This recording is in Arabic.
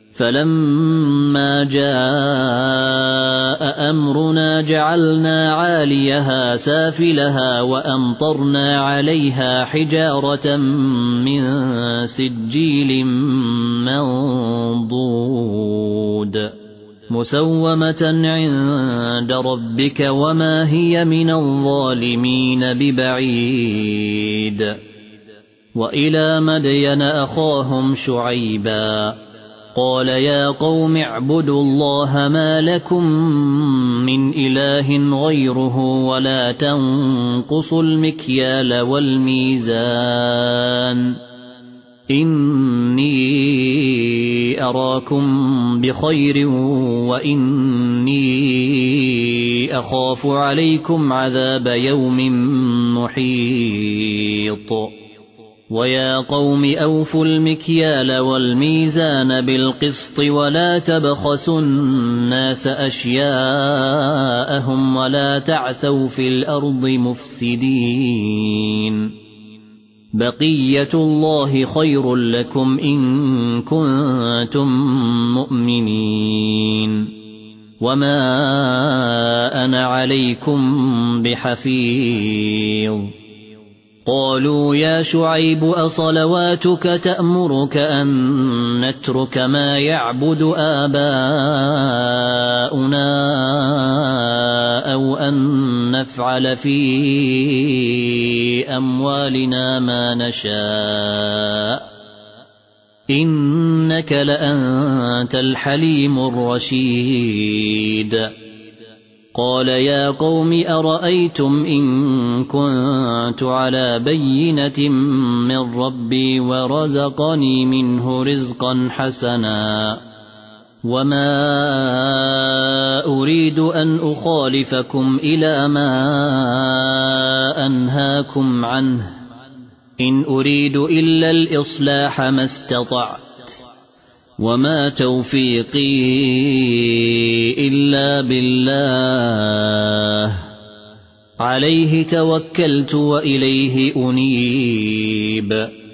فلما جاء أمرنا جعلنا عاليها سافلها وأمطرنا عليها حجارة من سجيل منضود مسومة عند ربك وما هي من الظالمين ببعيد. وإلى مدين أخاهم شعيبا قال يا قوم اعبدوا الله ما لكم من إله غيره ولا تنقصوا المكيال والميزان إني أراكم بخير وإني أخاف عليكم عذاب يوم محيط. ويا قوم أوفوا المكيال والميزان بالقسط ولا تبخسوا الناس أشياءهم ولا تعثوا في الأرض مفسدين. بقية الله خير لكم إن كنتم مؤمنين وما أنا عليكم بحفيظ. قالوا يا شعيب أصلواتك تأمرك أن نترك ما يعبد آباؤنا أو أن نفعل في أموالنا ما نشاء إنك لأنت الحليم الرشيد. قال يا قوم أرأيتم إن كنت على بينة من ربي ورزقني منه رزقا حسنا وما أريد أن أخالفكم إلى ما أنهاكم عنه إن أريد إلا الإصلاح ما استطعت وما توفيقي إلا بالله عليه توكلت وإليه أنيب.